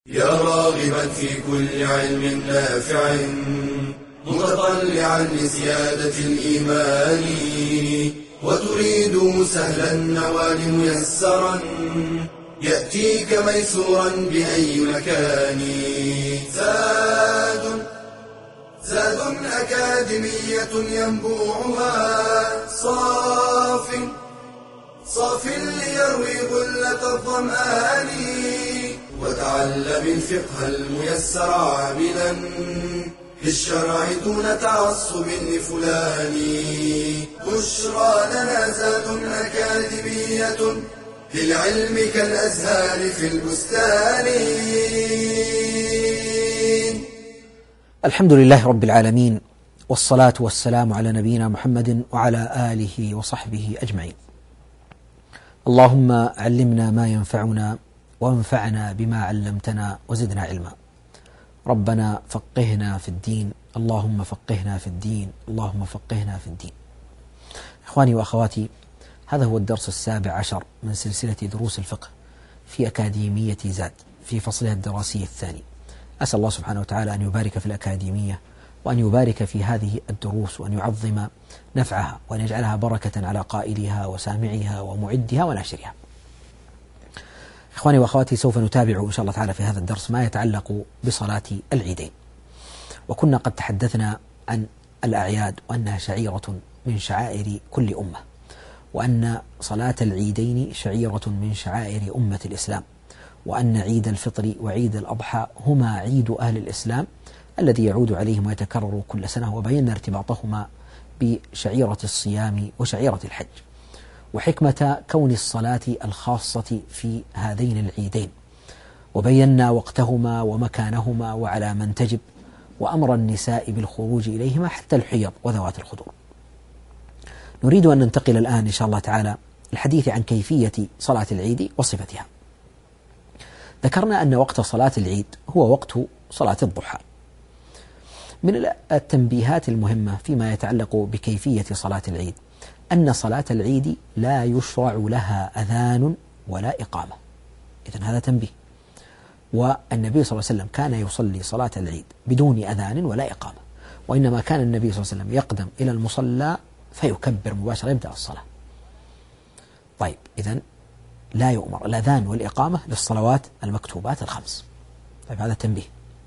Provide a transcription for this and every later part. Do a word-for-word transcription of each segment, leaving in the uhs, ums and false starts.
يا راغبا في كل علم نافع متطلعا لزيادة الإيمان وتريد سهلا النوال ميسرا يأتيك ميسورا بأي مكان. زاد زاد أكاديمية ينبوعها صاف صاف ليروي غلة الظمآن وتعلم الفقه الميسر عاملا بالشرع دون تعصب لفلان. بشرى لنا زاد أكاديمية للعلم كالأزهار في البستان. الحمد لله رب العالمين، والصلاة والسلام على نبينا محمد وعلى آله وصحبه أجمعين. اللهم علمنا ما ينفعنا وانفعنا بما علمتنا وزدنا علما. ربنا فقهنا في الدين، اللهم فقهنا في الدين، اللهم فقهنا في الدين. إخواني وأخواتي، هذا هو الدرس السابع عشر من سلسلة دروس الفقه في أكاديمية زاد في فصلها الدراسي الثاني. أسأل الله سبحانه وتعالى أن يبارك في الأكاديمية وأن يبارك في هذه الدروس وأن يعظم نفعها وأن يجعلها بركة على قائلها وسامعها ومعدها وناشرها. إخواني وأخواتي، سوف نتابع إن شاء الله تعالى في هذا الدرس ما يتعلق بصلاة العيدين. وكنا قد تحدثنا عن الأعياد وأنها شعيرة من شعائر كل أمة، وأن صلاة العيدين شعيرة من شعائر أمة الإسلام، وأن عيد الفطر وعيد الأضحى هما عيد أهل الإسلام الذي يعود عليهم ويتكرر كل سنة، وبينا ارتباطهما بشعيرة الصيام وشعيرة الحج وحكمة كون الصلاة الخاصة في هذين العيدين، وبينا وقتهما ومكانهما وعلى من تجب، وأمر النساء بالخروج إليهما حتى الحيض وذوات الخدور. نريد أن ننتقل الآن إن شاء الله تعالى الحديث عن كيفية صلاة العيد وصفتها. ذكرنا أن وقت صلاة العيد هو وقت صلاة الضحى. من التنبيهات المهمة فيما يتعلق بكيفية صلاة العيد أن صلاة العيد لا يشرع لها أذان ولا إقامة. إذن هذا تنبيه. والنبي صلى الله عليه وسلم كان يصلي صلاة العيد بدون أذان ولا إقامة، وإنما كان النبي صلى الله عليه وسلم يقدم إلى المصلى فيكبر مباشرة يبدأ الصلاة. طيب، إذن لا يؤمر الأذان والإقامة للصلوات المكتوبات الخمس. طيب، هذا تنبيه.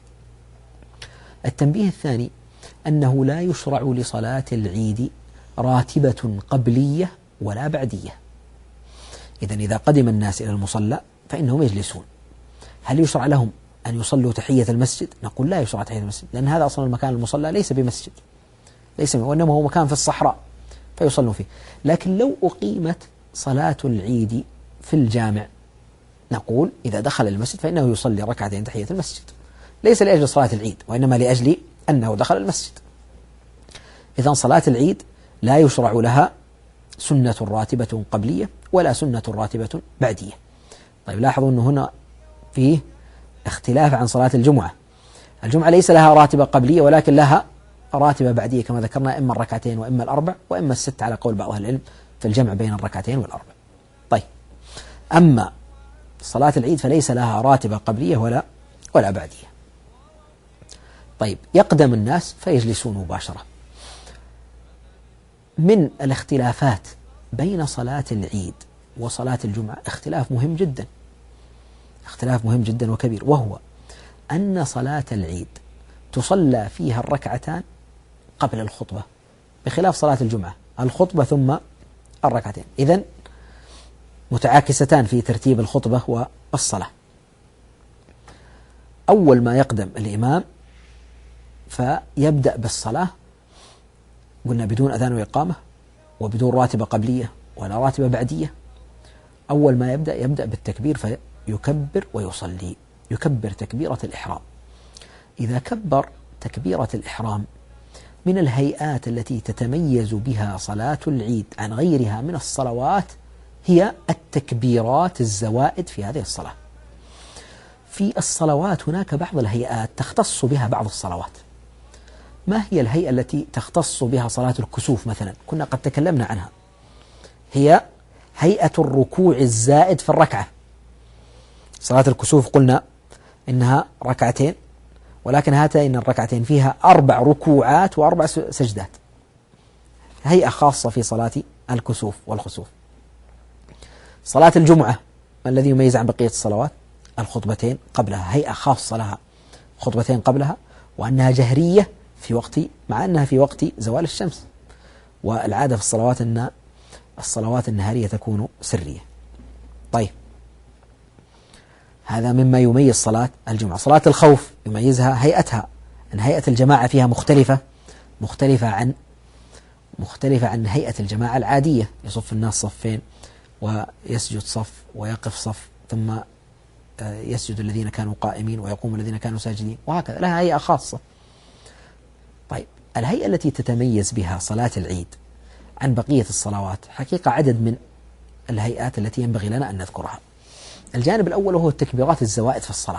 التنبيه الثاني أنه لا يشرع لصلاة العيد راتبة قبلية ولا بعدية. إذن إذا قدم الناس إلى المصلى فإنهم يجلسون. هل يشرع لهم أن يصلوا تحية المسجد؟ نقول لا يشرع تحية المسجد، لأن هذا أصلا المكان المصلى ليس بمسجد، ليس وإنما هو مكان في الصحراء فيصلوا فيه. لكن لو أقيمت صلاة العيد في الجامع نقول إذا دخل المسجد فإنه يصلي ركعتين تحية المسجد، ليس لأجل صلاة العيد وإنما لأجل أنه دخل المسجد. إذن صلاة العيد لا يشرع لها سنة راتبة قبلية ولا سنة راتبة بعدية. طيب، لاحظوا أنه هنا فيه اختلاف عن صلاة الجمعة. الجمعة ليس لها راتبة قبلية ولكن لها راتبة بعدية كما ذكرنا، إما الركعتين وإما الأربع وإما الست على قول بعض أهل العلم في الجمع بين الركعتين والأربع. طيب، أما صلاة العيد فليس لها راتبة قبلية ولا ولا بعدية. طيب، يقدم الناس فيجلسون مباشرة. من الاختلافات بين صلاة العيد وصلاة الجمعة اختلاف مهم جدا، اختلاف مهم جدا وكبير، وهو أن صلاة العيد تصلى فيها الركعتان قبل الخطبة، بخلاف صلاة الجمعة الخطبة ثم الركعتين. إذن متعاكستان في ترتيب الخطبة والصلاة. أول ما يقدم الإمام فيبدأ بالصلاة، قلنا بدون أذان وإقامة وبدون راتبة قبلية ولا راتبة بعدية. أول ما يبدأ يبدأ بالتكبير فيكبر ويصلي، يكبر تكبيرة الإحرام. إذا كبر تكبيرة الإحرام من الهيئات التي تتميز بها صلاة العيد عن غيرها من الصلوات هي التكبيرات الزوائد في هذه الصلاة. في الصلوات هناك بعض الهيئات تختص بها بعض الصلوات. ما هي الهيئة التي تختص بها صلاة الكسوف مثلا؟ كنا قد تكلمنا عنها. هي هيئة الركوع الزائد في الركعة. صلاة الكسوف قلنا إنها ركعتين، ولكن هاتين الركعتين فيها أربع ركوعات وأربع سجدات، هيئة خاصة في صلاة الكسوف والخسوف. صلاة الجمعة ما الذي يميز عن بقية الصلوات؟ الخطبتين قبلها، هيئة خاصة لها، خطبتين قبلها، وأنها جهرية في وقت، مع أنها في وقت زوال الشمس، والعادة في الصلوات أن الصلوات النهارية تكون سرية. طيب، هذا مما يميز صلاة الجمعة. صلاة الخوف يميزها هيئتها، أن هيئة الجماعة فيها مختلفة مختلفة عن مختلفة عن هيئة الجماعة العادية، يصف الناس صفين ويسجد صف ويقف صف، ثم يسجد الذين كانوا قائمين ويقوم الذين كانوا ساجدين، وهكذا، لها هيئة خاصة. طيب، الهيئة التي تتميز بها صلاة العيد عن بقية الصلوات حقيقة عدد من الهيئات التي ينبغي لنا أن نذكرها. الجانب الأول وهو التكبيرات الزوائد في الصلاة،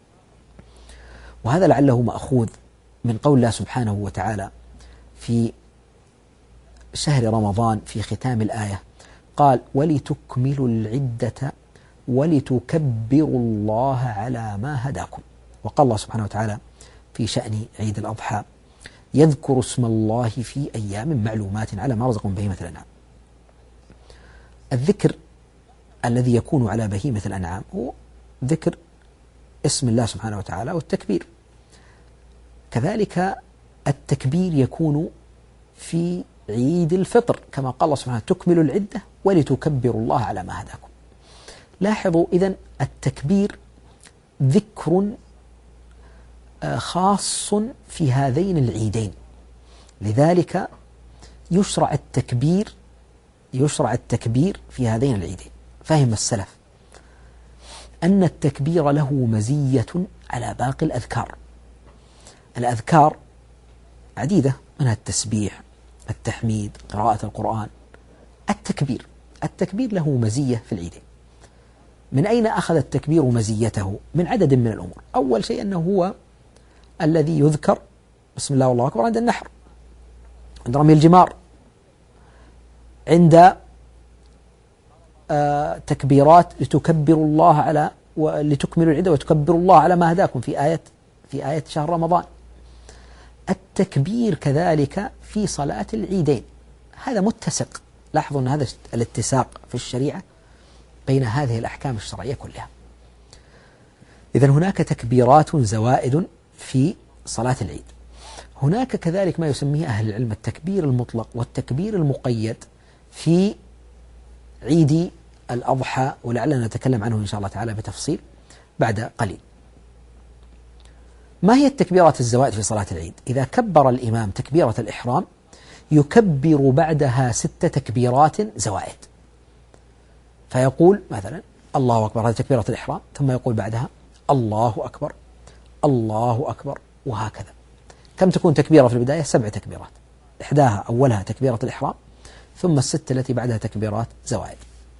وهذا لعله مأخوذ من قول الله سبحانه وتعالى في شهر رمضان في ختام الآية، قال: ولتكملوا العدة ولتكبروا الله على ما هداكم. وقال الله سبحانه وتعالى في شأن عيد الأضحى: يذكر اسم الله في أيام معلومات على ما رزقهم بهيمة الأنعام. الذكر الذي يكون على بهيمة الأنعام هو ذكر اسم الله سبحانه وتعالى والتكبير. كذلك التكبير يكون في عيد الفطر، كما قال الله سبحانه: تكمل العدة ولتكبروا الله على ما هداكم. لاحظوا إذن التكبير ذكر خاص في هذين العيدين، لذلك يشرع التكبير يشرع التكبير في هذين العيدين. فهم السلف أن التكبير له مزية على باقي الأذكار. الأذكار عديدة، منها التسبيح، التحميد، قراءة القرآن. التكبير التكبير له مزية في العيدين. من أين أخذ التكبير مزيته؟ من عدد من الأمور. أول شيء أنه هو الذي يذكر بسم الله والله أكبر عند النحر، عند رمي الجمار، عند آه تكبيرات لتكبروا الله على ولتكملوا العدة وتكبروا الله على ما هداكم في آية في آية شهر رمضان. التكبير كذلك في صلاة العيدين، هذا متسق. لاحظوا أن هذا الاتساق في الشريعة بين هذه الأحكام الشرعية كلها. إذن هناك تكبيرات زوائد في صلاة العيد. هناك كذلك ما يسميه أهل العلم التكبير المطلق والتكبير المقيد في عيد الأضحى، ولعلنا نتكلم عنه إن شاء الله تعالى بتفصيل بعد قليل. ما هي التكبيرات الزوائد في صلاة العيد؟ إذا كبر الإمام تكبيرة الإحرام يكبر بعدها ست تكبيرات زوائد، فيقول مثلا الله أكبر، هذه تكبيرة الإحرام، ثم يقول بعدها الله أكبر، الله أكبر، وهكذا. كم تكون تكبيرة في البداية؟ سبع تكبيرات، إحداها أولها تكبيرة الإحرام، ثم الست التي بعدها تكبيرات زوائد.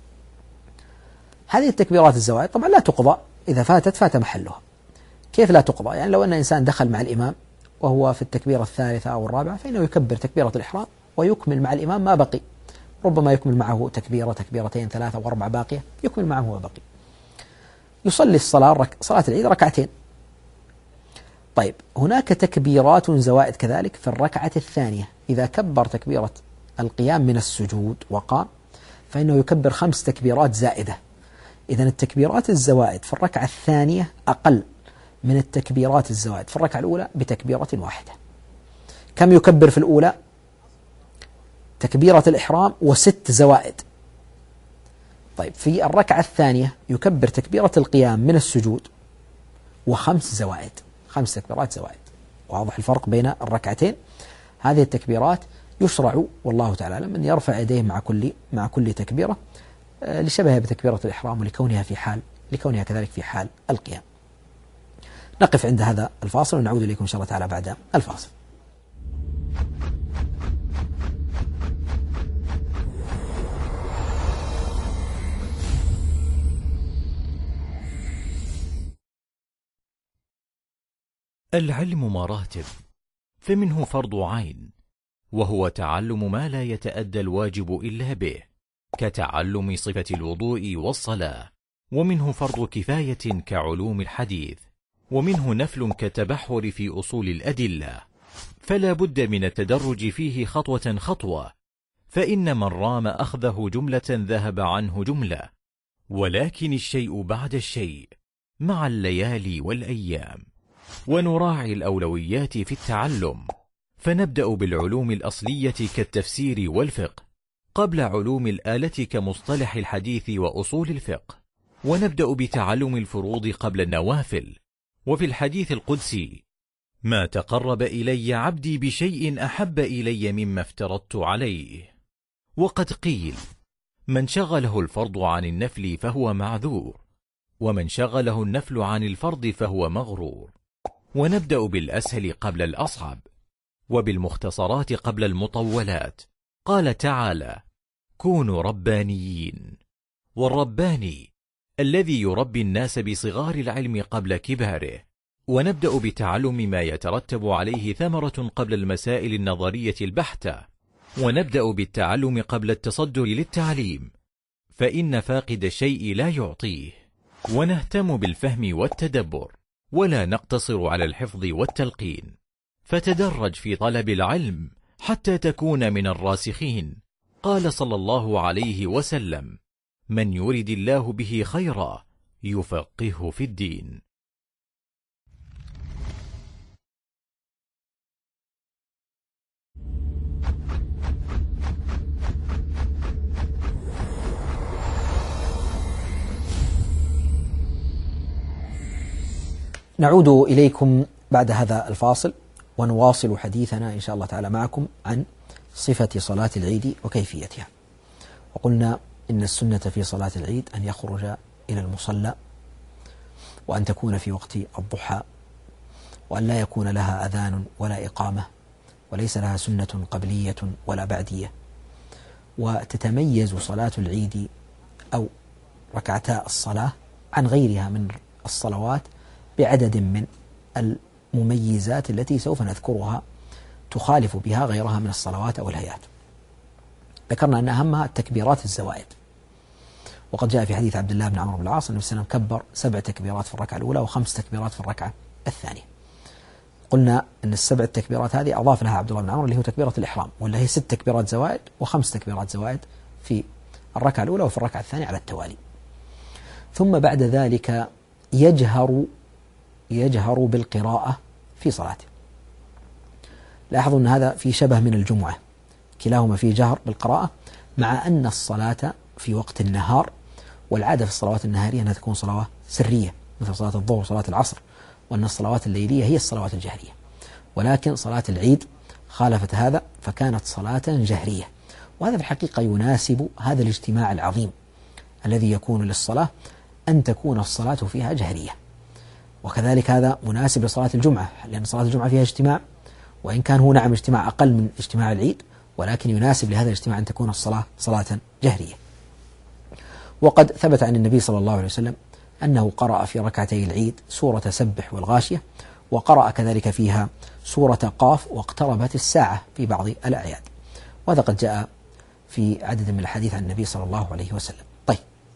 هذه التكبيرات الزوائد طبعا لا تقضى، إذا فاتت فات محلها. كيف لا تقضى؟ يعني لو أن إنسان دخل مع الإمام وهو في التكبيرة الثالثة أو الرابعة فإنه يكبر تكبيرة الإحرام ويكمل مع الإمام ما بقي، ربما يكمل معه تكبيرة، تكبيرتين، ثلاثة وأربع باقية، يكمل معه ما بقي. يصلي الصلاة رك... صلاة العيد ركعتين. طيب، هناك تكبيرات زوائد كذلك في الركعة الثانية. إذا كبر تكبيرة القيام من السجود وقام فإنه يكبر خمس تكبيرات زائدة. إذن التكبيرات الزوائد في الركعة الثانية أقل من التكبيرات الزوائد في الركعة الأولى بتكبيرة واحدة. كم يكبر في الأولى؟ تكبيرة الإحرام وست زوائد. طيب، في الركعة الثانية يكبر تكبيرة القيام من السجود وخمس زوائد، خمس تكبيرات زوائد. واضح الفرق بين الركعتين. هذه التكبيرات يشرع والله تعالى أعلم أن يرفع يديه مع كل مع كل تكبيرة لشبهها بتكبيرة الإحرام ولكونها في حال لكونها كذلك في حال القيام. نقف عند هذا الفاصل ونعود إليكم إن شاء الله تعالى بعد الفاصل. العلم مراتب، فمنه فرض عين وهو تعلم ما لا يتأدى الواجب إلا به، كتعلم صفة الوضوء والصلاة، ومنه فرض كفاية كعلوم الحديث ومنه نفل كالتبحر في أصول الأدلة، فلا بد من التدرج فيه خطوة خطوة، فإن من رام أخذه جملة ذهب عنه جملة، ولكن الشيء بعد الشيء مع الليالي والأيام. ونراعي الأولويات في التعلم، فنبدأ بالعلوم الأصلية كالتفسير والفقه قبل علوم الآلة كمصطلح الحديث وأصول الفقه، ونبدأ بتعلم الفروض قبل النوافل. وفي الحديث القدسي: ما تقرب إلي عبدي بشيء أحب إلي مما افترضت عليه. وقد قيل: من شغله الفرض عن النفل فهو معذور، ومن شغله النفل عن الفرض فهو مغرور. ونبدأ بالأسهل قبل الأصعب، وبالمختصرات قبل المطولات. قال تعالى: كونوا ربانيين. والرباني الذي يربي الناس بصغار العلم قبل كباره. ونبدأ بتعلم ما يترتب عليه ثمرة قبل المسائل النظرية البحتة. ونبدأ بالتعلم قبل التصدر للتعليم، فإن فاقد الشيء لا يعطيه. ونهتم بالفهم والتدبر، ولا نقتصر على الحفظ والتلقين. فتدرج في طلب العلم حتى تكون من الراسخين. قال صلى الله عليه وسلم: من يرد الله به خيرا يفقهه في الدين. نعود إليكم بعد هذا الفاصل، ونواصل حديثنا إن شاء الله تعالى معكم عن صفة صلاة العيد وكيفيتها. وقلنا إن السنة في صلاة العيد أن يخرج إلى المصلى، وأن تكون في وقت الضحى، وأن لا يكون لها أذان ولا إقامة، وليس لها سنة قبلية ولا بعدية. وتتميز صلاة العيد أو ركعتا الصلاة عن غيرها من الصلوات بعدد من المميزات التي سوف نذكرها تخالف بها غيرها من الصلوات أو الهيئات. ذكرنا أن أهمها تكبيرات الزوائد، وقد جاء في حديث عبد الله بن عمرو بن العاص أنه سلم كبر سبع تكبيرات في الركعة الأولى وخمس تكبيرات في الركعة الثانية. قلنا أن السبع التكبيرات هذه أضاف لها عبد الله بن عمرو اللي هو تكبيرة الإحرام، ولا هي ست تكبيرات زوائد وخمس تكبيرات زوائد في الركعة الأولى وفي الركعة الثانية على التوالي. ثم بعد ذلك يجهر يجهر بالقراءة في صلاته. لاحظوا أن هذا في شبه من الجمعة، كلاهما فيه جهر بالقراءة، مع أن الصلاة في وقت النهار، والعادة في الصلوات النهارية أنها تكون صلوات سرية مثل صلاة الظهر وصلاة العصر، وأن الصلوات الليلية هي الصلوات الجهرية. ولكن صلاة العيد خالفت هذا فكانت صلاة جهرية، وهذا في الحقيقة يناسب هذا الاجتماع العظيم الذي يكون للصلاة، أن تكون الصلاة فيها جهرية. وكذلك هذا مناسب لصلاة الجمعة، لأن صلاة الجمعة فيها اجتماع، وإن كان هو نعم اجتماع أقل من اجتماع العيد، ولكن يناسب لهذا الاجتماع أن تكون الصلاة صلاة جهرية. وقد ثبت عن النبي صلى الله عليه وسلم أنه قرأ في ركعتي العيد سورة سبح والغاشية، وقرأ كذلك فيها سورة قاف واقتربت الساعة في بعض الأعياد، وهذا قد جاء في عدد من الحديث عن النبي صلى الله عليه وسلم. طيب،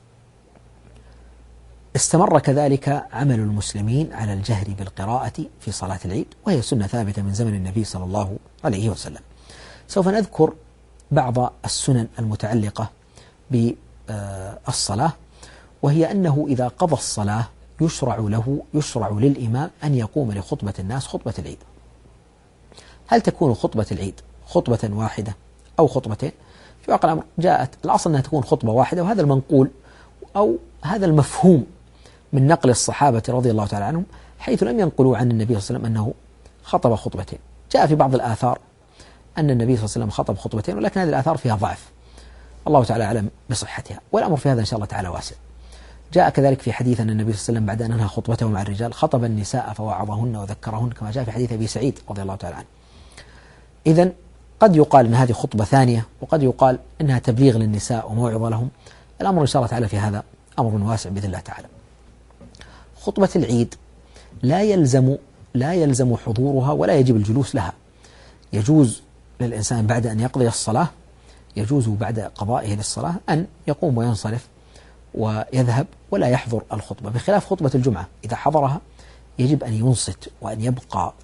استمر كذلك عمل المسلمين على الجهر بالقراءة في صلاة العيد، وهي سنة ثابتة من زمن النبي صلى الله عليه وسلم. سوف نذكر بعض السنن المتعلقة بالصلاة، وهي أنه إذا قضى الصلاة يشرع له يشرع للإمام أن يقوم لخطبة الناس خطبة العيد. هل تكون خطبة العيد خطبة واحدة أو خطبتين؟ في واقع الأمر جاءت الأصل أنها تكون خطبة واحدة، وهذا المنقول أو هذا المفهوم من نقل الصحابة رضي الله تعالى عنهم، حيث لم ينقلوا عن النبي صلى الله عليه وسلم أنه خطب خطبتين. جاء في بعض الآثار أن النبي صلى الله عليه وسلم خطب خطبتين، ولكن هذه الآثار فيها ضعف، الله تعالى أعلم بصحتها، والأمر في هذا إن شاء الله تعالى واسع. جاء كذلك في حديث أن النبي صلى الله عليه وسلم بعد أن أنهى خطبته مع الرجال خطب النساء فوعظهن وذكرهن، كما جاء في حديث أبي سعيد رضي الله تعالى عنه. إذن قد يقال أن هذه خطبة ثانية، وقد يقال أنها تبليغ للنساء وموعظة لهم. الأمر إن شاء الله تعالى في هذا أمر واسع بإذن الله تعالى. خطبة العيد لا يلزم لا يلزم حضورها ولا يجب الجلوس لها. يجوز للإنسان بعد أن يقضي الصلاة، يجوز بعد قضائه للصلاة أن يقوم وينصرف ويذهب ولا يحضر الخطبة، بخلاف خطبة الجمعة إذا حضرها يجب أن ينصت وأن يبقى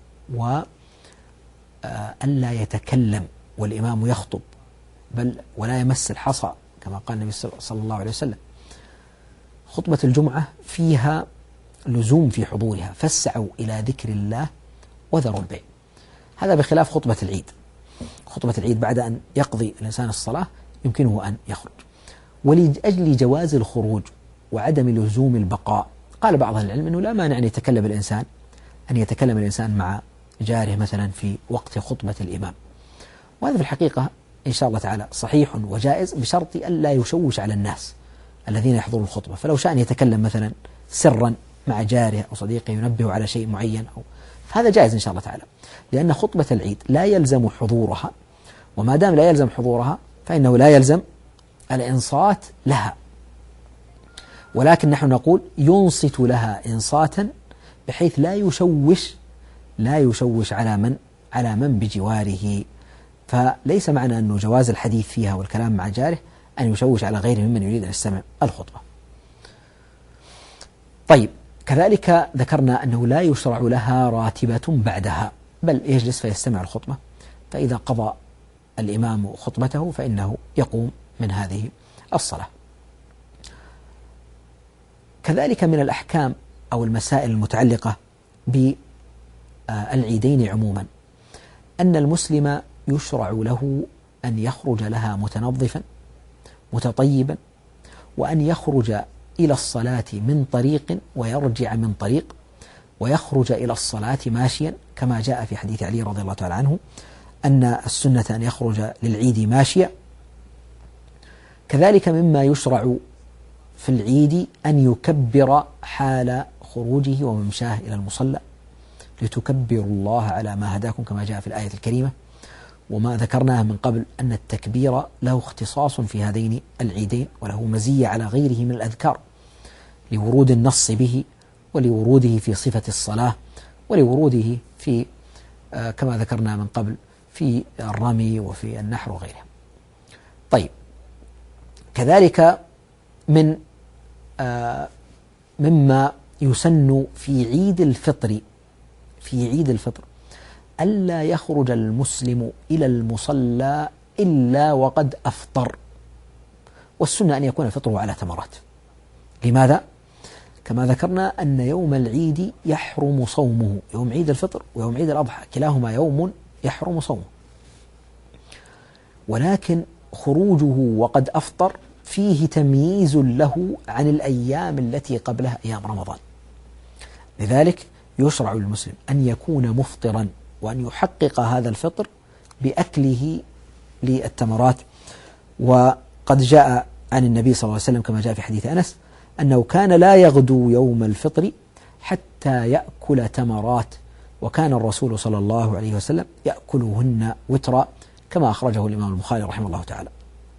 وألا يتكلم والإمام يخطب، بل ولا يمس الحصى كما قال النبي صلى الله عليه وسلم. خطبة الجمعة فيها لزوم في حضورها، فاسعوا إلى ذكر الله وذروا البيع. هذا بخلاف خطبة العيد. خطبة العيد بعد أن يقضي الإنسان الصلاة يمكنه أن يخرج. ولأجل جواز الخروج وعدم لزوم البقاء قال بعض أهل العلم أنه لا مانع أن يتكلم الإنسان أن يتكلم الإنسان مع جاره مثلا في وقت خطبة الإمام، وهذا في الحقيقة إن شاء الله تعالى صحيح وجائز بشرط ألا يشوش على الناس الذين يحضرون الخطبة. فلو شاء أن يتكلم مثلا سرا مع جاره أو صديقه ينبه على شيء معين أو فهذا جائز إن شاء الله تعالى، لأن خطبة العيد لا يلزم حضورها، وما دام لا يلزم حضورها فإنه لا يلزم الإنصات لها، ولكن نحن نقول ينصت لها إنصاتا بحيث لا يشوش لا يشوش على من على من بجواره. فليس معنى أنه جواز الحديث فيها والكلام مع جاره أن يشوش على غيره ممن يريد أن يستمع الخطبة. طيب، كذلك ذكرنا أنه لا يشرع لها راتبة بعدها، بل يجلس فيستمع الخطبة، فإذا قضى الإمام خطبته فإنه يقوم من هذه الصلاة. كذلك من الأحكام أو المسائل المتعلقة بالعيدين عموما أن المسلم يشرع له أن يخرج لها متنظفا متطيبا، وأن يخرج إلى الصلاة من طريق ويرجع من طريق، ويخرج إلى الصلاة ماشيا كما جاء في حديث علي رضي الله تعالى عنه أن السنة أن يخرج للعيد ماشيا. كذلك مما يشرع في العيد أن يكبر حال خروجه وممشاه إلى المصلى، لتكبروا الله على ما هداكم كما جاء في الآية الكريمة. وما ذكرناه من قبل أن التكبير له اختصاص في هذين العيدين، وله مزية على غيره من الأذكار لورود النص به، ولوروده في صفة الصلاة، ولوروده في آه كما ذكرنا من قبل في الرمي وفي النحر وغيره. طيب، كذلك من آه مما يسن في عيد الفطر في عيد الفطر ألا يخرج المسلم إلى المصلى إلا وقد أفطر، والسنة أن يكون فطره على تمرات. لماذا؟ كما ذكرنا أن يوم العيد يحرم صومه، يوم عيد الفطر ويوم عيد الأضحى كلاهما يوم يحرم صومه، ولكن خروجه وقد أفطر فيه تمييز له عن الأيام التي قبلها أيام رمضان. لذلك يشرع للمسلم أن يكون مفطرا وأن يحقق هذا الفطر بأكله للتمرات. وقد جاء عن النبي صلى الله عليه وسلم كما جاء في حديث أنس أنه كان لا يغدو يوم الفطر حتى يأكل تمرات، وكان الرسول صلى الله عليه وسلم يأكلهن وترا كما أخرجه الإمام البخاري رحمه الله تعالى.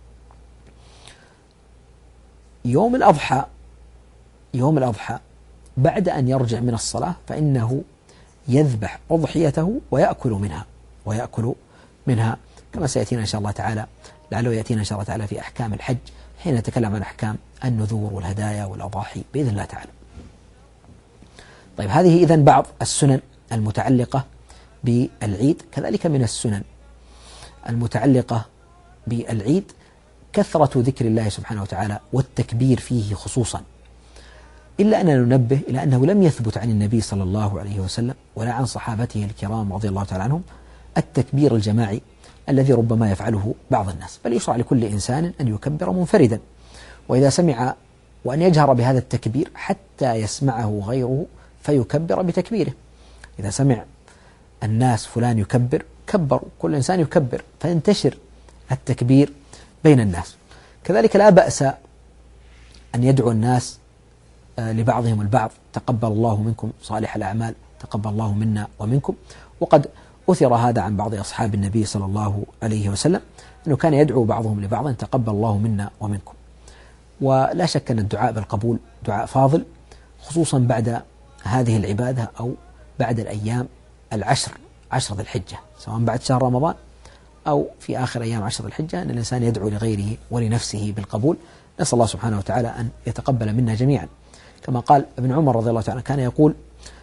يوم الأضحى يوم الأضحى بعد أن يرجع من الصلاة فإنه يذبح أضحيته ويأكل منها ويأكل منها كما سيأتينا إن شاء الله تعالى، لعله يأتينا إن شاء الله تعالى في أحكام الحج حين نتكلم عن أحكام النذور والهدايا والأضاحي بإذن الله تعالى. طيب، هذه إذن بعض السنن المتعلقة بالعيد. كذلك من السنن المتعلقة بالعيد كثرة ذكر الله سبحانه وتعالى والتكبير فيه خصوصا، إلا أننا ننبه إلى أنه لم يثبت عن النبي صلى الله عليه وسلم ولا عن صحابته الكرام رضي الله تعالى عنهم التكبير الجماعي الذي ربما يفعله بعض الناس، بل يشرع لكل إنسان أن يكبر منفردا، وإذا سمع وأن يجهر بهذا التكبير حتى يسمعه غيره فيكبر بتكبيره. إذا سمع الناس فلان يكبر كبروا، كل إنسان يكبر فينتشر التكبير بين الناس. كذلك لا بأس أن يدعو الناس لبعضهم البعض تقبل الله منكم صالح الأعمال تقبل الله منا ومنكم، وقد أثر هذا عن بعض أصحاب النبي صلى الله عليه وسلم أنه كان يدعو بعضهم لبعض تقبل الله منا ومنكم. ولا شك أن الدعاء بالقبول دعاء فاضل، خصوصا بعد هذه العبادة أو بعد الأيام العشر عشر ذي الحجة، سواء بعد شهر رمضان أو في آخر أيام عشر ذي الحجة، أن الإنسان يدعو لغيره ولنفسه بالقبول. نسأل الله سبحانه وتعالى أن يتقبل منا جميعا. كما قال ابن عمر رضي الله تعالى كان يقول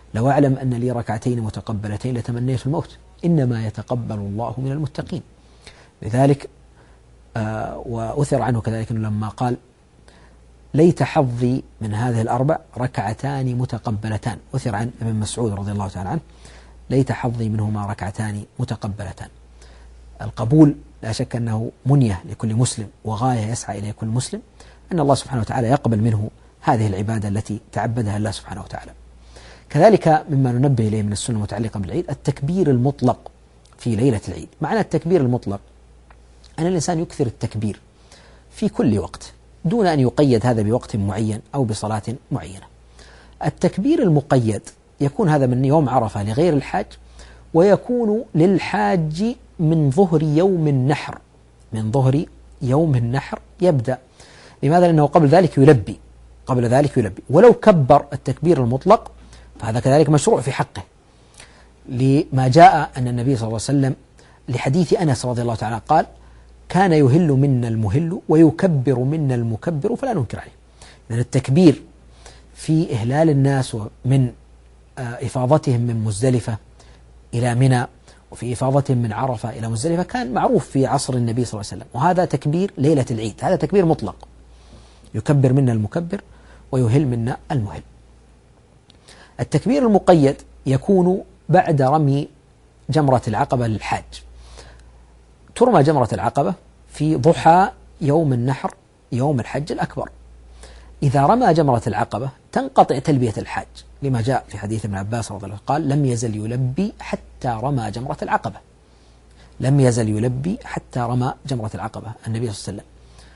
لو أعلم أن لي ركعتين متقبلتين لتمنيت الموت، إنما يتقبل الله من المتقين. لذلك آه وأثر عنه كذلك لما قال ليت حظي من هذه الأربع ركعتان متقبلتان، أثر عن ابن مسعود رضي الله تعالى عنه ليت حظي منهما ركعتان متقبلتان. القبول لا شك أنه منية لكل مسلم وغاية يسعى إليه كل مسلم، أن الله سبحانه وتعالى يقبل منه هذه العبادة التي تعبدها الله سبحانه وتعالى. كذلك مما ننبه إليه من السنة المتعلقة بالعيد التكبير المطلق في ليلة العيد. معنى التكبير المطلق أن الإنسان يكثر التكبير في كل وقت دون أن يقيد هذا بوقت معين أو بصلاة معينة. التكبير المقيد يكون هذا من يوم عرفة لغير الحاج، ويكون للحاج من ظهر يوم النحر، من ظهر يوم النحر يبدأ. لماذا؟ لأنه قبل ذلك يلبي، قبل ذلك يلبي. ولو كبر التكبير المطلق فهذا كذلك مشروع في حقه، لما جاء أن النبي صلى الله عليه وسلم لحديث أنس رضي الله تعالى قال كان يهل منا المهل ويكبر منا المكبر فلا ننكر عليه. لأن التكبير في إهلال الناس من إفاضتهم من مزدلفة إلى منى وفي إفاضتهم من عرفة إلى مزدلفة كان معروف في عصر النبي صلى الله عليه وسلم، وهذا تكبير ليلة العيد، هذا تكبير مطلق يكبر منا المكبر ويهل منا المهل. التكبير المقيد يكون بعد رمي جمرة العقبة للحاج. ترمى جمرة العقبة في ضحى يوم النحر يوم الحج الأكبر. إذا رمى جمرة العقبة تنقطع تلبية الحاج، لما جاء في حديث ابن عباس رضي الله عنه قال لم يزل يلبي حتى رمى جمرة العقبة، لم يزل يلبي حتى رمى جمرة العقبة النبي صلى الله عليه وسلم.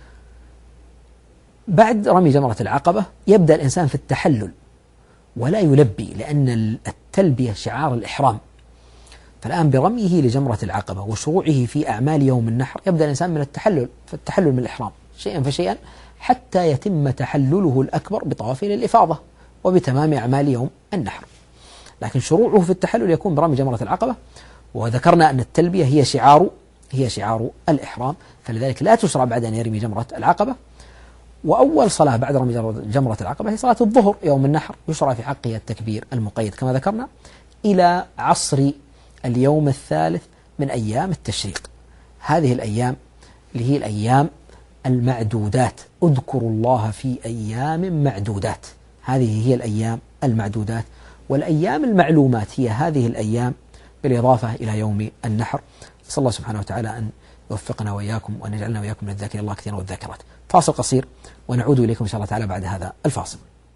بعد رمي جمرة العقبة يبدأ الإنسان في التحلل ولا يلبي، لأن التلبية شعار الإحرام. فالآن برميه لجمرة العقبة وشروعه في أعمال يوم النحر يبدأ الإنسان من التحلل، فالتحلل من الإحرام شيئا فشيئا حتى يتم تحلله الأكبر بطوافه للإفاضة وبتمام أعمال يوم النحر. لكن شروعه في التحلل يكون برمي جمرة العقبة، وذكرنا أن التلبية هي شعار هي شعار الإحرام، فلذلك لا تشرع بعد أن يرمي جمرة العقبة. وأول صلاة بعد رمي جمرة العقبة هي صلاة الظهر يوم النحر، يشرع في حقها التكبير المقيد كما ذكرنا إلى عصر اليوم الثالث من أيام التشريق. هذه الأيام اللي هي الأيام المعدودات، اذكروا الله في أيام معدودات، هذه هي الأيام المعدودات. والأيام المعلومات هي هذه الأيام بالإضافة إلى يوم النحر. صلى الله سبحانه وتعالى أن يوفقنا وإياكم وأن يجعلنا وإياكم من الذاكرين الله كثيرا والذاكرات. فاصل قصير ونعود إليكم إن شاء الله تعالى بعد هذا الفاصل.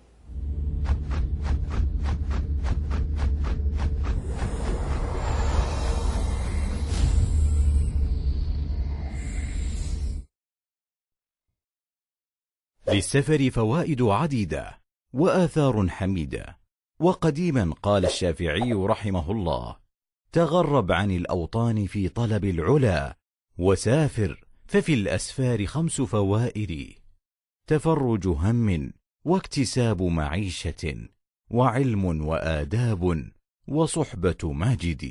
للسفر فوائد عديدة وآثار حميدة. وقديما قال الشافعي رحمه الله: تغرب عن الأوطان في طلب العلا، وسافر ففي الأسفار خمس فوائد: تفرج هم، واكتساب معيشة، وعلم وآداب، وصحبة ماجد.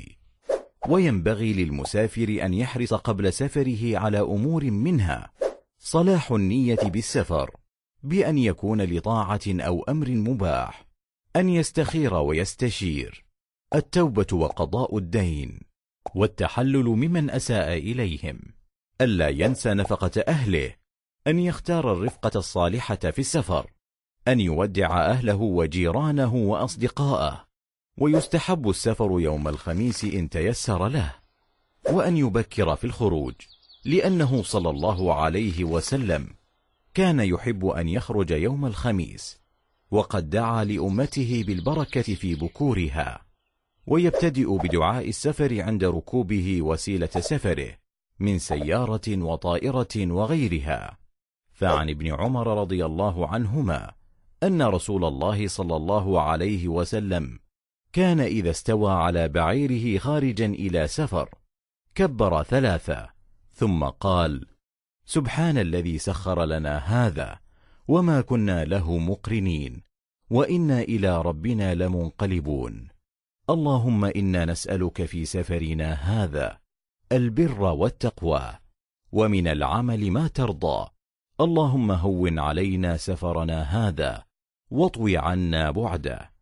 وينبغي للمسافر أن يحرص قبل سفره على أمور منها صلاح النية بالسفر، بأن يكون لطاعة أو أمر مباح، أن يستخير ويستشير، التوبة وقضاء الدين، والتحلل ممن أساء إليهم، ألا ينسى نفقة أهله، أن يختار الرفقة الصالحة في السفر، أن يودع أهله وجيرانه وأصدقاءه. ويستحب السفر يوم الخميس إن تيسر له، وأن يبكر في الخروج، لأنه صلى الله عليه وسلم كان يحب أن يخرج يوم الخميس، وقد دعا لأمته بالبركة في بكورها. ويبتدئ بدعاء السفر عند ركوبه وسيلة سفره من سيارة وطائرة وغيرها. فعن ابن عمر رضي الله عنهما أن رسول الله صلى الله عليه وسلم كان إذا استوى على بعيره خارجا إلى سفر كبر ثلاثة، ثم قال: سبحان الذي سخر لنا هذا وما كنا له مقرنين وإنا إلى ربنا لمنقلبون. اللهم إنا نسألك في سفرنا هذا البر والتقوى، ومن العمل ما ترضى. اللهم هون علينا سفرنا هذا واطوي عنا بعده.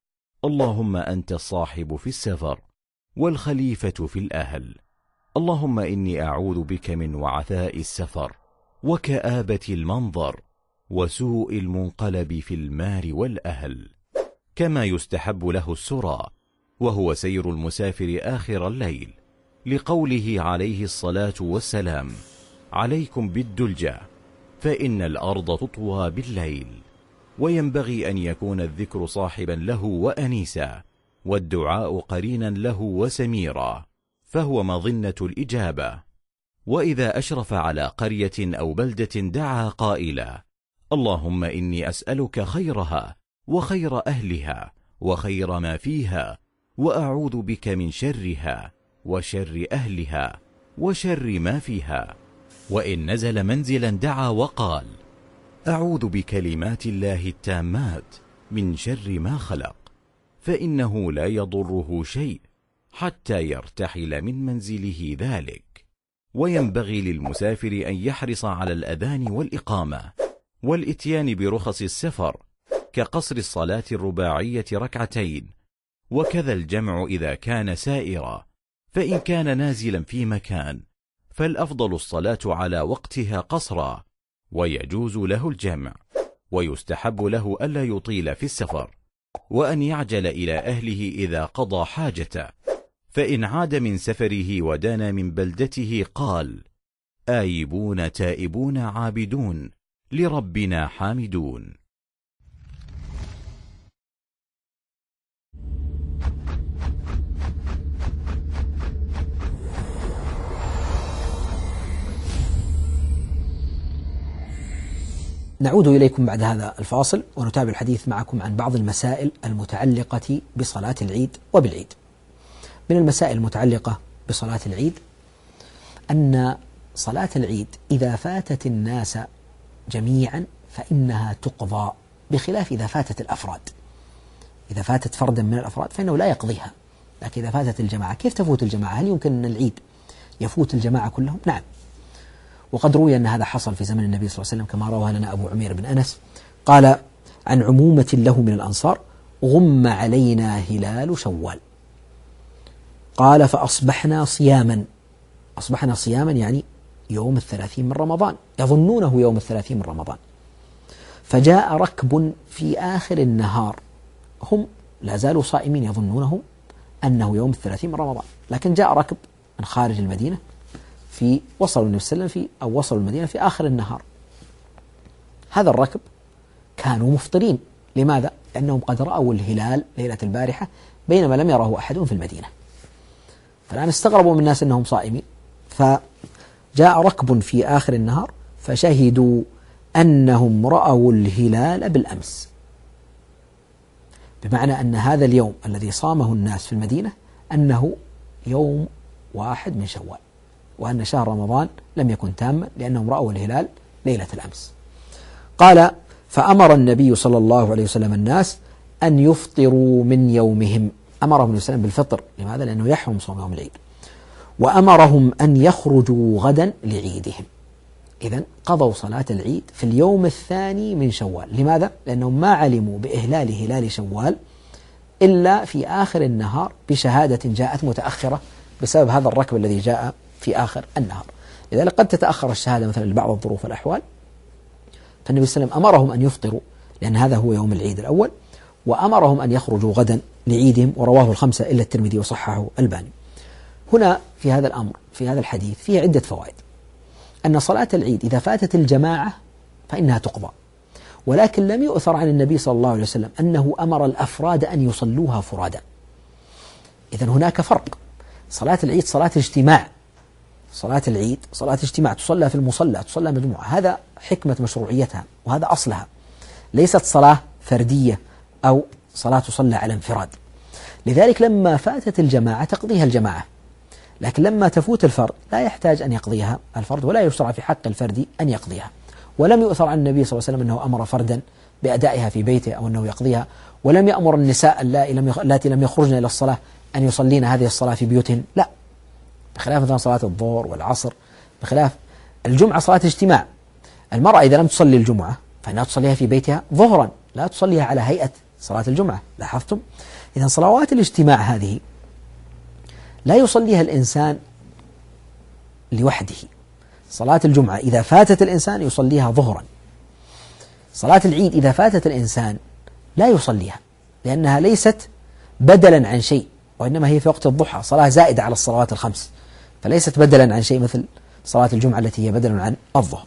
اللهم أنت الصاحب في السفر والخليفة في الأهل. اللهم إني أعوذ بك من وعثاء السفر وكآبة المنظر وسوء المنقلب في المال والأهل. كما يستحب له السرى، وهو سير المسافر آخر الليل، لقوله عليه الصلاة والسلام: عليكم بالدلجة فإن الأرض تطوى بالليل. وينبغي أن يكون الذكر صاحبا له وأنيسا، والدعاء قرينا له وسميرا، فهو مظنة الإجابة. وإذا أشرف على قرية أو بلدة دعا قائلا: اللهم إني أسألك خيرها وخير أهلها وخير ما فيها، وأعوذ بك من شرها وشر أهلها وشر ما فيها. وإن نزل منزلا دعا وقال: أعوذ بكلمات الله التامات من شر ما خلق، فإنه لا يضره شيء حتى يرتحل من منزله ذلك. وينبغي للمسافر أن يحرص على الأذان والإقامة والإتيان برخص السفر، كقصر الصلاة الرباعية ركعتين، وكذا الجمع إذا كان سائرا. فإن كان نازلا في مكان فالأفضل الصلاة على وقتها قصرا، ويجوز له الجمع، ويستحب له ألا يطيل في السفر، وأن يعجل إلى أهله إذا قضى حاجته. فإن عاد من سفره ودنا من بلدته قال: آيبون تائبون عابدون لربنا حامدون. نعود إليكم بعد هذا الفاصل ونتابع الحديث معكم عن بعض المسائل المتعلقة بصلاة العيد وبالعيد. من المسائل المتعلقة بصلاة العيد أن صلاة العيد إذا فاتت الناس جميعا فإنها تقضى، بخلاف إذا فاتت الأفراد. إذا فاتت فردا من الأفراد فإنه لا يقضيها، لكن إذا فاتت الجماعة كيف تفوت الجماعة؟ هل يمكن أن العيد يفوت الجماعة كلهم؟ نعم، وقد روي أن هذا حصل في زمن النبي صلى الله عليه وسلم، كما رواه لنا أبو عمير بن أنس قال عن عمومة له من الأنصار: غم علينا هلال شوال، قال فأصبحنا صياما. أصبحنا صياما يعني يوم الثلاثين من رمضان، يظنونه يوم الثلاثين من رمضان. فجاء ركب في آخر النهار، هم لا زالوا صائمين يظنونه أنه يوم الثلاثين من رمضان، لكن جاء ركب من خارج المدينة في وصلوا النبي صلى الله عليه وسلم في أو وصلوا المدينة في آخر النهار. هذا الركب كانوا مفطرين. لماذا؟ لأنهم قد رأوا الهلال ليلة البارحة بينما لم يره أحد في المدينة. فالآن استغربوا من الناس أنهم صائمين، فجاء ركب في آخر النهار فشهدوا أنهم رأوا الهلال بالأمس، بمعنى أن هذا اليوم الذي صامه الناس في المدينة أنه يوم واحد من شوال، وأن شهر رمضان لم يكن تاما لأنهم رأوا الهلال ليلة الأمس. قال: فأمر النبي صلى الله عليه وسلم الناس أن يفطروا من يومهم، أمرهم النبي صلى الله عليه وسلم بالفطر. لماذا؟ لأنه يحرم صوم يوم العيد. وأمرهم أن يخرجوا غدا لعيدهم. إذن قضوا صلاة العيد في اليوم الثاني من شوال. لماذا؟ لأنهم ما علموا بإهلال هلال شوال إلا في آخر النهار بشهادة جاءت متأخرة بسبب هذا الركب الذي جاء في آخر النهار. لذلك قد تتأخر الشهادة مثلا لبعض الظروف والأحوال، فالنبي صلى الله عليه وسلم أمرهم أن يفطروا لأن هذا هو يوم العيد الأول، وأمرهم أن يخرجوا غدا لعيدهم، ورواه الخمسة إلا الترمذي وصححه الباني. هنا في هذا الأمر في هذا الحديث فيه عدة فوائد. أن صلاة العيد إذا فاتت الجماعة فإنها تقضى، ولكن لم يؤثر عن النبي صلى الله عليه وسلم أنه أمر الأفراد أن يصلوها فرادا. إذن هناك فرق. صلاة العيد صلاة اجتماع، صلاة العيد صلاة اجتماع تصلى في المصلى، تصلى مجموعة، هذا حكمة مشروعيتها وهذا أصلها، ليست صلاة فردية أو صلاة تصلى على انفراد. لذلك لما فاتت الجماعة تقضيها الجماعة، لكن لما تفوت الفرد لا يحتاج أن يقضيها الفرد، ولا يشرع في حق الفرد أن يقضيها. ولم يؤثر عن النبي صلى الله عليه وسلم أنه أمر فردا بأدائها في بيته أو أنه يقضيها، ولم يأمر النساء اللاتي لم يخرجن إلى الصلاة أن يصلين هذه الصلاة في بيوتهن، لا، بخلاف مثلا صلاة الظهر والعصر، بخلاف الجمعة صلاة اجتماع. المرأة إذا لم تصلي الجمعة فإنها تصليها في بيتها ظهرا، لا تصليها على هيئة صلاة الجمعة. لاحظتم؟ إذن صلوات الاجتماع هذه لا يصليها الإنسان لوحده. صلاة الجمعة إذا فاتت الإنسان يصليها ظهرا. صلاة العيد إذا فاتت الإنسان لا يصليها، لأنها ليست بدلا عن شيء، وإنما هي في وقت الضحى، صلاة زائدة على الصلوات الخمس، فليست بدلا عن شيء مثل صلاة الجمعة التي هي بدل عن الظهر.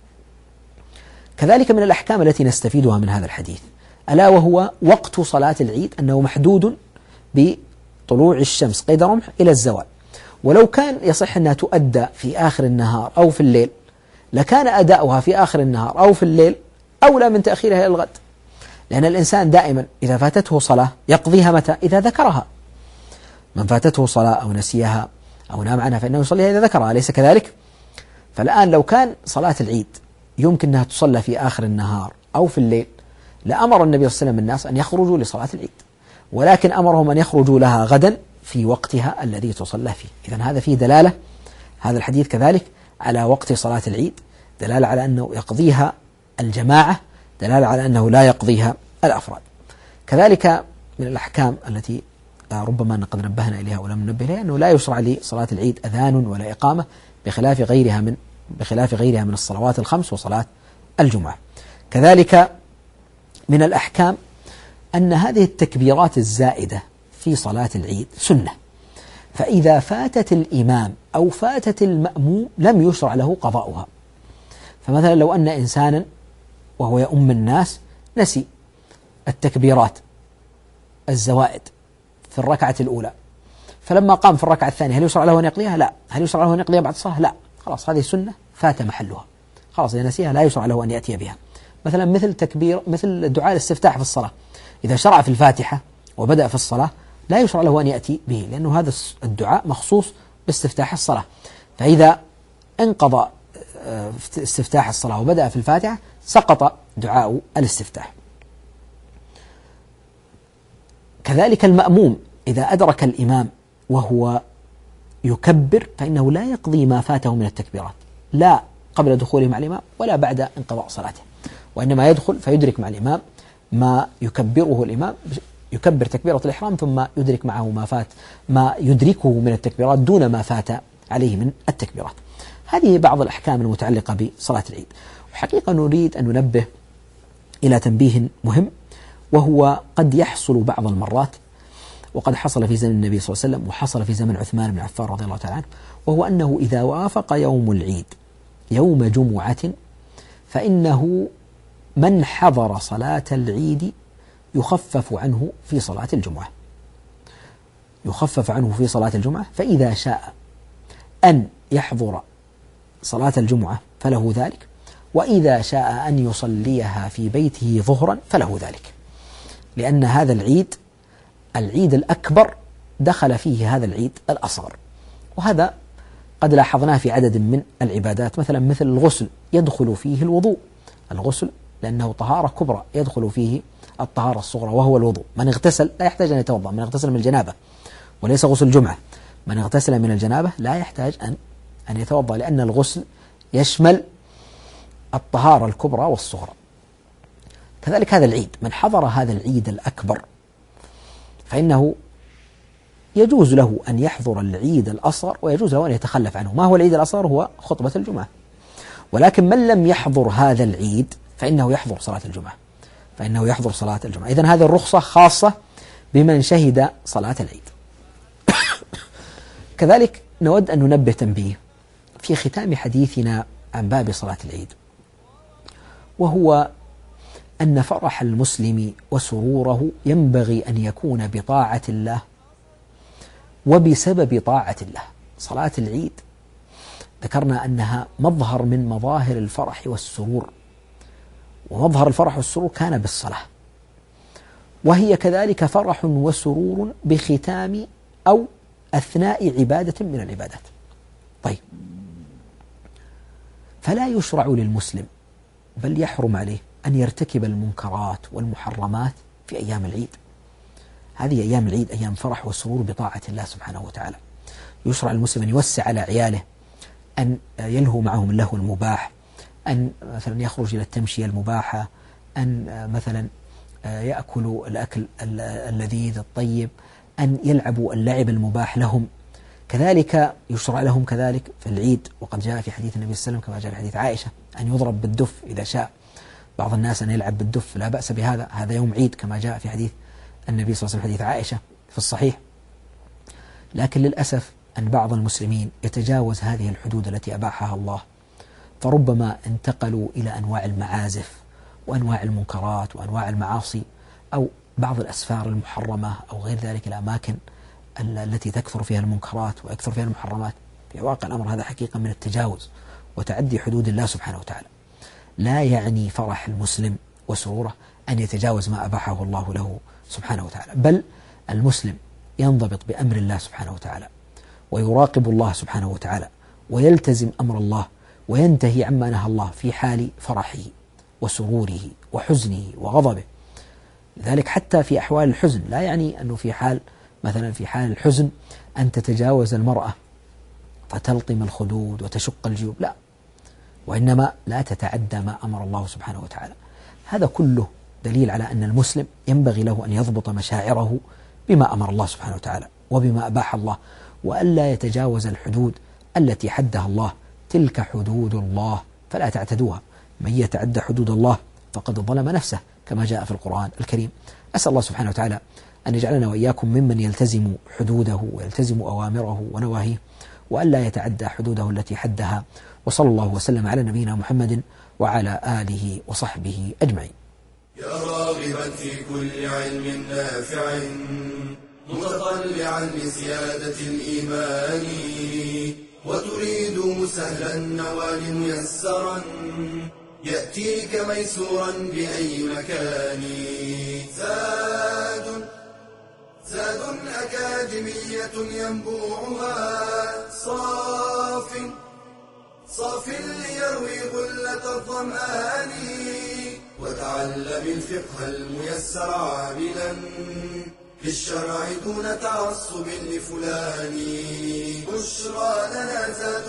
كذلك من الأحكام التي نستفيدها من هذا الحديث ألا وهو وقت صلاة العيد أنه محدود بطلوع الشمس قيد رمح إلى الزوال، ولو كان يصح أنها تؤدى في آخر النهار أو في الليل لكان أداؤها في آخر النهار أو في الليل أولى من تأخيرها إلى الغد، لأن الإنسان دائما إذا فاتته صلاة يقضيها متى؟ إذا ذكرها. من فاتته صلاة أو نسيها أو نام عنها فإنه يصليها إذا ذكرها، أليس كذلك؟ فالآن لو كان صلاة العيد يمكن أنها تصلى في آخر النهار أو في الليل لأمر النبي صلى الله عليه وسلم الناس أن يخرجوا لصلاة العيد، ولكن أمرهم أن يخرجوا لها غدا في وقتها الذي تصلى فيه. إذن هذا فيه دلالة، هذا الحديث كذلك على وقت صلاة العيد، دلالة على أنه يقضيها الجماعة، دلالة على أنه لا يقضيها الأفراد. كذلك من الأحكام التي ربما قد نبهنا إليها ولم ننبه إليها أنه لا يشرع لصلاة العيد أذان ولا إقامة بخلاف غيرها من بخلاف غيرها من الصلوات الخمس وصلاة الجمعة. كذلك من الأحكام أن هذه التكبيرات الزائدة في صلاة العيد سنة، فإذا فاتت الإمام أو فاتت المأموم لم يشرع له قضاؤها. فمثلا لو أن إنسانا وهو يؤم الناس نسي التكبيرات الزوائد في الركعة الأولى، فلما قام في الركعة الثانية هل يشرع له أن يقضيها؟ لا. هل يشرع له أن يقضيها بعد الصلاة؟ لا. خلاص هذه سنة فات محلها، خلاص إذا نسيها لا يشرع له أن يأتي بها. مثلا مثل تكبير مثل دعاء الاستفتاح في الصلاة، إذا شرع في الفاتحة وبدأ في الصلاة لا يشرع له أن يأتي به، لأنه هذا الدعاء مخصوص باستفتاح الصلاة. فإذا انقضى استفتاح الصلاة وبدأ في الفاتحة سقط دعاء الاستفتاح. كذلك المأموم إذا أدرك الإمام وهو يكبر فإنه لا يقضي ما فاته من التكبيرات، لا قبل دخوله مع الإمام ولا بعد انقضاء صلاته، وإنما يدخل فيدرك مع الإمام ما يكبره الإمام، يكبر تكبيرة الإحرام ثم يدرك معه ما فات ما يدركه من التكبيرات دون ما فات عليه من التكبيرات. هذه بعض الأحكام المتعلقة بصلاة العيد. وحقيقة نريد أن ننبه إلى تنبيه مهم، وهو قد يحصل بعض المرات، وقد حصل في زمن النبي صلى الله عليه وسلم وحصل في زمن عثمان بن عفان رضي الله تعالى عنه، وهو أنه إذا وافق يوم العيد يوم جمعة فإنه من حضر صلاة العيد يخفف عنه في صلاة الجمعة، يخفف عنه في صلاة الجمعة، فإذا شاء أن يحضر صلاة الجمعة فله ذلك، وإذا شاء أن يصليها في بيته ظهرا فله ذلك، لأن هذا العيد العيد الأكبر دخل فيه هذا العيد الأصغر. وهذا قد لاحظناه في عدد من العبادات، مثلا مثل الغسل يدخل فيه الوضوء، الغسل لأنه طهارة كبرى يدخل فيه الطهارة الصغرى وهو الوضوء. من اغتسل لا يحتاج أن يتوضأ، من اغتسل من الجنابة، وليس غسل الجمعة، من اغتسل من الجنابة لا يحتاج أن أن يتوضأ، لأن الغسل يشمل الطهارة الكبرى والصغرى. كذلك هذا العيد من حضر هذا العيد الأكبر فإنه يجوز له أن يحضر العيد الأصغر ويجوز له أن يتخلف عنه. ما هو العيد الأصغر؟ هو خطبة الجمعة. ولكن من لم يحضر هذا العيد فإنه يحضر صلاة الجمعة، فإنه يحضر صلاة الجمعة. إذن هذه الرخصة خاصة بمن شهد صلاة العيد. كذلك نود أن ننبه تنبيه في ختام حديثنا عن باب صلاة العيد، وهو أن فرح المسلم وسروره ينبغي أن يكون بطاعة الله وبسبب طاعة الله. صلاة العيد ذكرنا أنها مظهر من مظاهر الفرح والسرور، ومظهر الفرح والسرور كان بالصلاة، وهي كذلك فرح وسرور بختام أو أثناء عبادة من العبادات. طيب، فلا يشرع للمسلم بل يحرم عليه أن يرتكب المنكرات والمحرمات في أيام العيد. هذه أيام العيد أيام فرح وسرور بطاعة الله سبحانه وتعالى. يشرع المسلم أن يوسع على عياله، أن يلهو معهم اللهو المباح، أن مثلا يخرج إلى التمشية المباحة، أن مثلا يأكلوا الأكل اللذيذ الطيب، أن يلعبوا اللعب المباح لهم. كذلك يشرع لهم كذلك في العيد، وقد جاء في حديث النبي صلى الله عليه وسلم كما جاء في حديث عائشة أن يضرب بالدف إذا شاء بعض الناس أن يلعب بالدف، لا بأس بهذا، هذا يوم عيد كما جاء في حديث النبي صلى الله عليه وسلم حديث عائشة في الصحيح. لكن للأسف أن بعض المسلمين يتجاوز هذه الحدود التي أباحها الله، فربما انتقلوا إلى أنواع المعازف وأنواع المنكرات وأنواع المعاصي أو بعض الأسفار المحرمة أو غير ذلك الأماكن التي تكثر فيها المنكرات ويكثر فيها المحرمات. في واقع الأمر هذا حقيقة من التجاوز وتعدي حدود الله سبحانه وتعالى. لا يعني فرح المسلم وسروره أن يتجاوز ما أباحه الله له سبحانه وتعالى، بل المسلم ينضبط بأمر الله سبحانه وتعالى ويراقب الله سبحانه وتعالى ويلتزم أمر الله وينتهي عما نهى الله في حال فرحه وسروره وحزنه وغضبه. لذلك حتى في أحوال الحزن لا يعني أنه في حال مثلا في حال الحزن أن تتجاوز المرأة فتلطم الخدود وتشق الجيوب، لا، وإنما لا تتعدى ما أمر الله سبحانه وتعالى. هذا كله دليل على أن المسلم ينبغي له أن يضبط مشاعره بما أمر الله سبحانه وتعالى وبما أباح الله، وألا يتجاوز الحدود التي حدها الله. تلك حدود الله فلا تعتدوها، من يتعدى حدود الله فقد ظلم نفسه كما جاء في القرآن الكريم. أسأل الله سبحانه وتعالى أن يجعلنا وإياكم ممن يلتزم حدوده ويلتزم أوامره ونواهيه، وألا يتعدى حدوده التي حدها. وصلى الله وسلم على نبينا محمد وعلى آله وصحبه أجمعين. يا راغبا في كل علم نافع متطلعا لزيادة الإيمان، وتريد سهلا النوال ميسرا يأتيك ميسورا بأي مكان. زاد زاد أكاديمية ينبوعها صاف صاف ليروي غلة الظمآن، وتعلم الفقه الميسر عاملا في الشرع دون تعصب لفلان. بشرى لنا زاد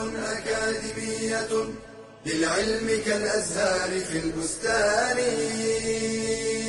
أكاديمية للعلم كالأزهار في البستان.